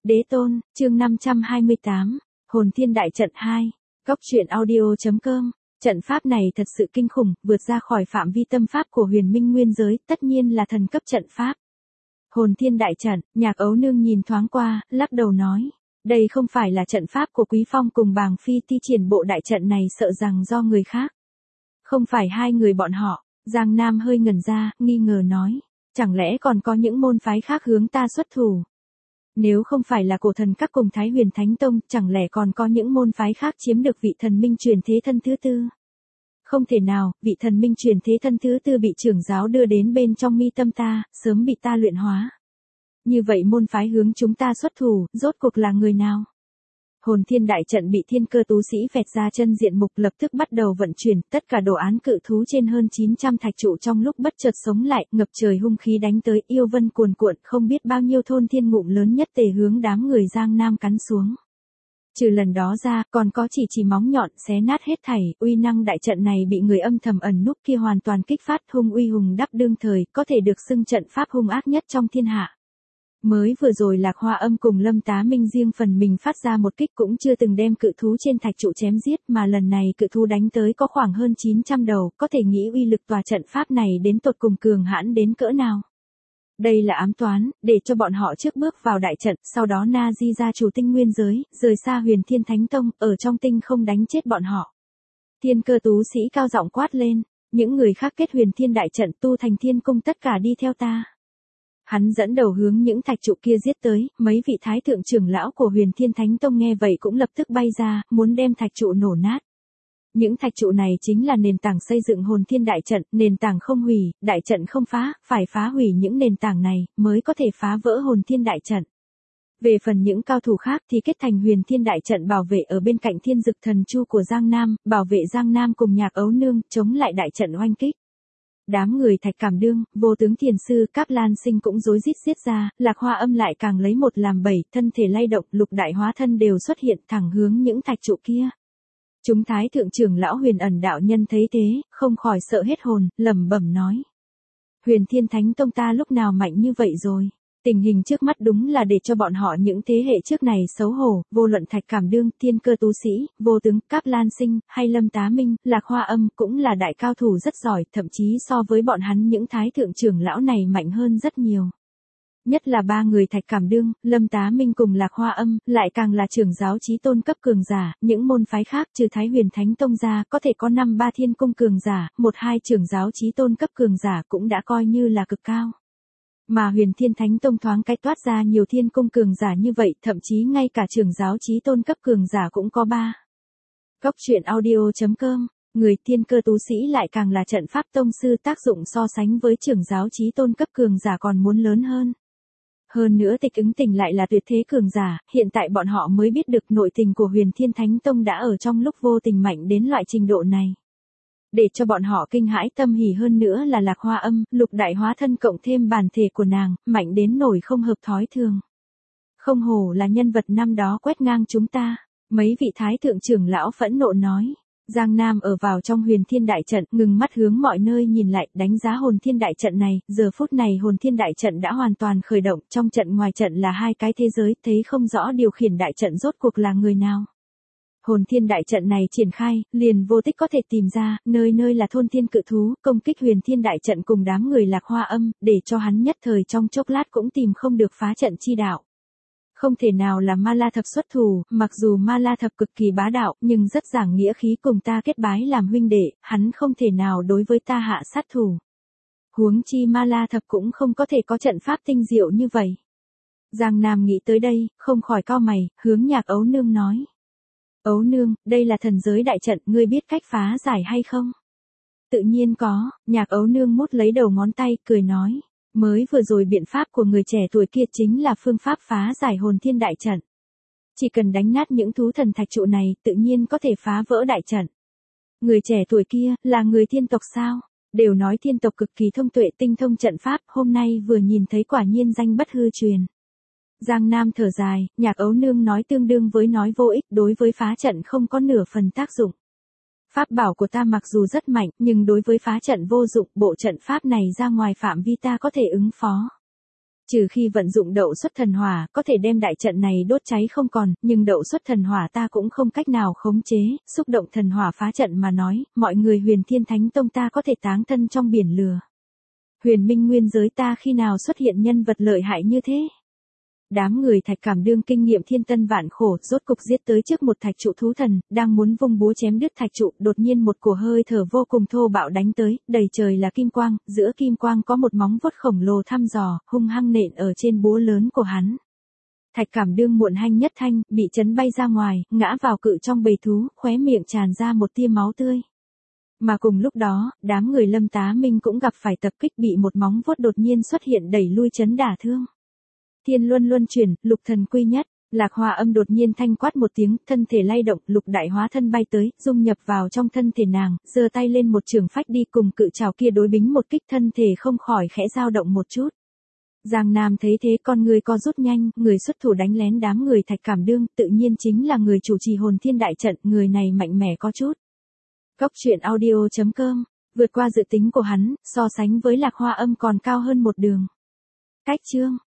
Đế tôn, chương 528, Hồn Thiên Đại Trận 2, Góc truyện audio.com. Trận pháp này thật sự kinh khủng, vượt ra khỏi phạm vi tâm pháp của Huyền Minh Nguyên giới, tất nhiên là thần cấp trận pháp. Hồn Thiên Đại Trận, Nhạc Ấu Nương nhìn thoáng qua, lắc đầu nói, đây không phải là trận pháp của Quý Phong cùng Bàng Phi thi triển bộ đại trận này, sợ rằng do người khác. Không phải hai người bọn họ. Giang Nam hơi ngẩn ra, nghi ngờ nói, chẳng lẽ còn có những môn phái khác hướng ta xuất thủ? Nếu không phải là Cổ Thần Các cùng Thái Huyền Thánh Tông, chẳng lẽ còn có những môn phái khác chiếm được vị thần minh truyền thế thân thứ tư? Không thể nào, vị thần minh truyền thế thân thứ tư bị trưởng giáo đưa đến bên trong mi tâm ta, sớm bị ta luyện hóa. Như vậy môn phái hướng chúng ta xuất thủ, rốt cuộc là người nào? Hồn Thiên Đại Trận bị Thiên Cơ tú sĩ vẹt ra chân diện mục, lập tức bắt đầu vận chuyển, tất cả đồ án cự thú trên hơn 900 thạch trụ trong lúc bất chợt sống lại, ngập trời hung khí đánh tới, yêu vân cuồn cuộn, không biết bao nhiêu thôn thiên ngụm lớn nhất tề hướng đám người Giang Nam cắn xuống. Trừ lần đó ra, còn có chỉ móng nhọn xé nát hết thảy, uy năng đại trận này bị người âm thầm ẩn núp kia hoàn toàn kích phát, hung uy hùng đắp đương thời, có thể được xưng trận pháp hung ác nhất trong thiên hạ. Mới vừa rồi Lạc Hoa Âm cùng Lâm Tá Minh riêng phần mình phát ra một kích cũng chưa từng đem cự thú trên thạch trụ chém giết, mà lần này cự thú đánh tới có khoảng hơn 900 đầu, có thể nghĩ uy lực tòa trận pháp này đến tột cùng cường hãn đến cỡ nào. Đây là ám toán, để cho bọn họ trước bước vào đại trận, sau đó Na Di gia chủ tinh nguyên giới, rời xa Huyền Thiên Thánh Tông, ở trong tinh không đánh chết bọn họ. Thiên Cơ tú sĩ cao giọng quát lên, những người khác kết Huyền Thiên Đại Trận tu thành Thiên Cung tất cả đi theo ta. Hắn dẫn đầu hướng những thạch trụ kia giết tới, mấy vị thái thượng trưởng lão của Huyền Thiên Thánh Tông nghe vậy cũng lập tức bay ra, muốn đem thạch trụ nổ nát. Những thạch trụ này chính là nền tảng xây dựng Hồn Thiên Đại Trận, nền tảng không hủy, đại trận không phá, phải phá hủy những nền tảng này, mới có thể phá vỡ Hồn Thiên Đại Trận. Về phần những cao thủ khác thì kết thành Huyền Thiên Đại Trận bảo vệ ở bên cạnh Thiên Dực Thần Chu của Giang Nam, bảo vệ Giang Nam cùng Nhạc Ấu Nương, chống lại đại trận oanh kích. Đám người Thạch Cảm Đương, Vô Tướng Thiền Sư, Cáp Lan Sinh cũng rối rít giết ra, Lạc Hoa Âm lại càng lấy một làm bảy, thân thể lay động, lục đại hóa thân đều xuất hiện thẳng hướng những thạch trụ kia. Chúng thái thượng trưởng lão Huyền Ẩn đạo nhân thấy thế, không khỏi sợ hết hồn, lẩm bẩm nói: Huyền Thiên Thánh Tông ta lúc nào mạnh như vậy rồi? Tình hình trước mắt đúng là để cho bọn họ những thế hệ trước này xấu hổ, vô luận Thạch Cảm Đương, Thiên Cơ tú sĩ, Vô Tướng, Cáp Lan Sinh, hay Lâm Tá Minh, Lạc Hoa Âm cũng là đại cao thủ rất giỏi, thậm chí so với bọn hắn những thái thượng trưởng lão này mạnh hơn rất nhiều. Nhất là ba người Thạch Cảm Đương, Lâm Tá Minh cùng Lạc Hoa Âm, lại càng là trưởng giáo chí tôn cấp cường giả, những môn phái khác trừ Thái Huyền Thánh Tông ra, có thể có 5-3 thiên cung cường giả, 1-2 trưởng giáo chí tôn cấp cường giả cũng đã coi như là cực cao. Mà Huyền Thiên Thánh Tông thoáng cái toát ra nhiều thiên cung cường giả như vậy, thậm chí ngay cả trưởng giáo chí tôn cấp cường giả cũng có 3. Góc truyện audio.com, người Thiên Cơ tú sĩ lại càng là trận pháp tông sư, tác dụng so sánh với trưởng giáo chí tôn cấp cường giả còn muốn lớn hơn. Hơn nữa Tịch Ứng Tình lại là tuyệt thế cường giả, hiện tại bọn họ mới biết được nội tình của Huyền Thiên Thánh Tông đã ở trong lúc vô tình mạnh đến loại trình độ này. Để cho bọn họ kinh hãi tâm hỉ hơn nữa là Lạc Hoa Âm, lục đại hóa thân cộng thêm bản thể của nàng, mạnh đến nổi không hợp thói thường. Không hổ là nhân vật năm đó quét ngang chúng ta, mấy vị thái thượng trưởng lão phẫn nộ nói. Giang Nam ở vào trong Huyền Thiên Đại Trận, ngừng mắt hướng mọi nơi nhìn lại, đánh giá Hồn Thiên Đại Trận này, giờ phút này Hồn Thiên Đại Trận đã hoàn toàn khởi động, trong trận ngoài trận là hai cái thế giới, thấy không rõ điều khiển đại trận rốt cuộc là người nào. Hồn Thiên Đại Trận này triển khai, liền vô tích có thể tìm ra, nơi nơi là thôn thiên cự thú, công kích Huyền Thiên Đại Trận cùng đám người Lạc Hoa Âm, để cho hắn nhất thời trong chốc lát cũng tìm không được phá trận chi đạo. Không thể nào là Ma La Thập xuất thủ, mặc dù Ma La Thập cực kỳ bá đạo, nhưng rất giảng nghĩa khí, cùng ta kết bái làm huynh đệ, hắn không thể nào đối với ta hạ sát thủ. Huống chi Ma La Thập cũng không có thể có trận pháp tinh diệu như vậy. Giang Nam nghĩ tới đây, không khỏi cau mày, hướng Nhạc Ấu Nương nói. Ấu Nương, đây là thần giới đại trận, ngươi biết cách phá giải hay không? Tự nhiên có, Nhạc Ấu Nương mút lấy đầu ngón tay, cười nói. Mới vừa rồi biện pháp của người trẻ tuổi kia chính là phương pháp phá giải Hồn Thiên Đại Trận. Chỉ cần đánh nát những thú thần thạch trụ này, tự nhiên có thể phá vỡ đại trận. Người trẻ tuổi kia, là người thiên tộc sao? Đều nói thiên tộc cực kỳ thông tuệ tinh thông trận pháp, hôm nay vừa nhìn thấy quả nhiên danh bất hư truyền. Giang Nam thở dài, Nhạc Ấu Nương nói tương đương với nói vô ích, đối với phá trận không có nửa phần tác dụng. Pháp bảo của ta mặc dù rất mạnh, nhưng đối với phá trận vô dụng, bộ trận pháp này ra ngoài phạm vi ta có thể ứng phó. Trừ khi vận dụng đậu xuất thần hỏa, có thể đem đại trận này đốt cháy không còn, nhưng đậu xuất thần hỏa ta cũng không cách nào khống chế, xúc động thần hỏa phá trận mà nói, mọi người Huyền Thiên Thánh Tông ta có thể táng thân trong biển lửa. Huyền Minh Nguyên giới ta khi nào xuất hiện nhân vật lợi hại như thế? Đám người Thạch Cảm Đương kinh nghiệm thiên tân vạn khổ, rốt cục giết tới trước một thạch trụ thú thần, đang muốn vung búa chém đứt thạch trụ, đột nhiên một cổ hơi thở vô cùng thô bạo đánh tới, đầy trời là kim quang, giữa kim quang có một móng vuốt khổng lồ thăm dò, hung hăng nện ở trên búa lớn của hắn. Thạch Cảm Đương muộn hanh nhất thanh, bị chấn bay ra ngoài, ngã vào cự trong bầy thú, khóe miệng tràn ra một tia máu tươi. Mà cùng lúc đó, đám người Lâm Tá Minh cũng gặp phải tập kích, bị một móng vuốt đột nhiên xuất hiện đẩy lui chấn đả thương. Thiên luân luân chuyển, lục thần quy nhất, Lạc Hoa Âm đột nhiên thanh quát một tiếng, thân thể lay động, lục đại hóa thân bay tới, dung nhập vào trong thân thể nàng, giơ tay lên một trường phách đi cùng cự trảo kia đối bính một kích, thân thể không khỏi khẽ dao động một chút. Giang Nam thấy thế con người co rút nhanh, người xuất thủ đánh lén đám người Thạch Cảm Đương, tự nhiên chính là người chủ trì Hồn Thiên đại trận, người này mạnh mẽ có chút. Góc truyện audio.com, vượt qua dự tính của hắn, so sánh với Lạc Hoa Âm còn cao hơn một đường. Cách chương